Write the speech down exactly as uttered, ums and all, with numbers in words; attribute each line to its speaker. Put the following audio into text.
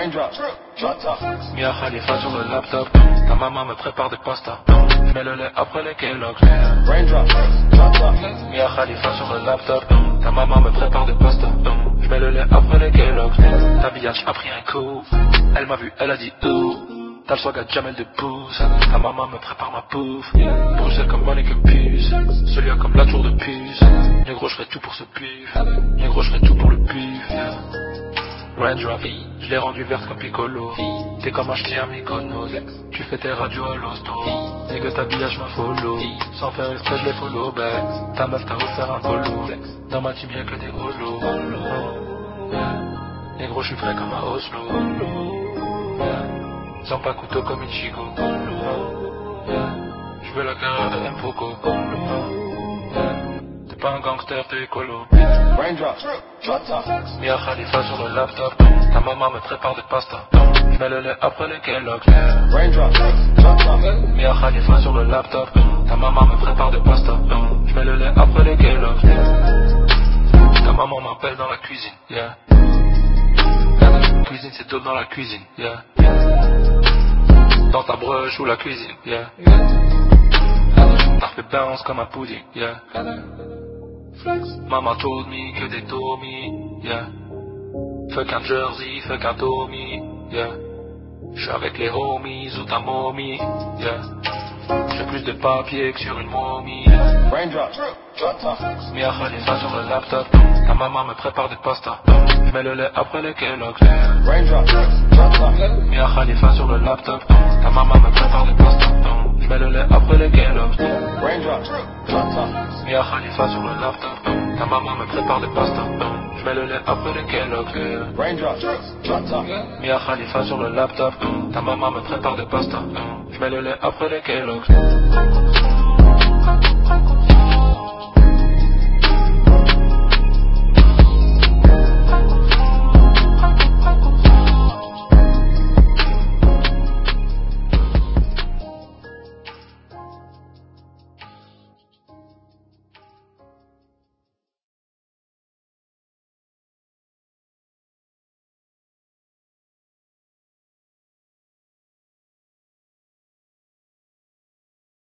Speaker 1: Mia Khalifa sur le laptop. Ta maman me prépare des pastas. Je mets le lait après les Kellogg's. Mia Khalifa sur le laptop. Ta maman me prépare des pastas. Je mets le lait après les Kellogg's. T'habillage a pris un coup. Elle m'a vu, elle a dit ouh. T'as le swag à Jamel de pouce. Ta maman me prépare ma pouffe. Bruxelles comme bonnet que puce. Celui-là comme la tour de puce. Négro je ferai tout pour ce pif. Négro je ferai tout pour le pif. Raindrop, je l'ai rendu verte comme Piccolo. T'es comme acheté à Mykonos. Tu fais tes radios à l'hosto. Nègre t'habillage ma follow. Sans faire exprès je les follow back. Ta meuf t'a offert un polo. Dans ma team y'a que des holos. Négro j'suis prêt comme à Oslo. Sans pas couteau comme Ichigo. J'veux la carrière de Mpoko. T'es pas un gangster, t'es écolo. Mia Khalifa sur le laptop. Ta maman me prépare des pastas. J'mets le lait après les Kellogg's. Mia Khalifa sur le laptop. Ta maman me prépare des pastas. J'mets le lait après les Kellogg's. Ta maman m'appelle dans la cuisine, yeah. Cuisine c'est dope dans la cuisine, yeah. Dans ta broche ou la cuisine, yeah. T'as fait bounce comme un pudding, yeah. Maman told me que des Tommy, yeah. Fuck un Jersey, fuck un Tommy, yeah. J'suis avec les homies ou ta momie, yeah. J'ai plus de papier que sur une momie. Mia Khalifa sur le laptop. Ta maman me prépare des pastas. J'mets le lait après les Kellogg's. Mia Khalifa sur le laptop. Ta maman me prépare des pastas. J'mets le lait après les Kellogg's. Mia Khalifa sur le laptop. Ta maman me prépare des pastas. J'mets le lait après les Kellogg's. Mia Khalifa sur le laptop. Ta maman me prépare des pastas. J'mets le lait après les Kellogg's.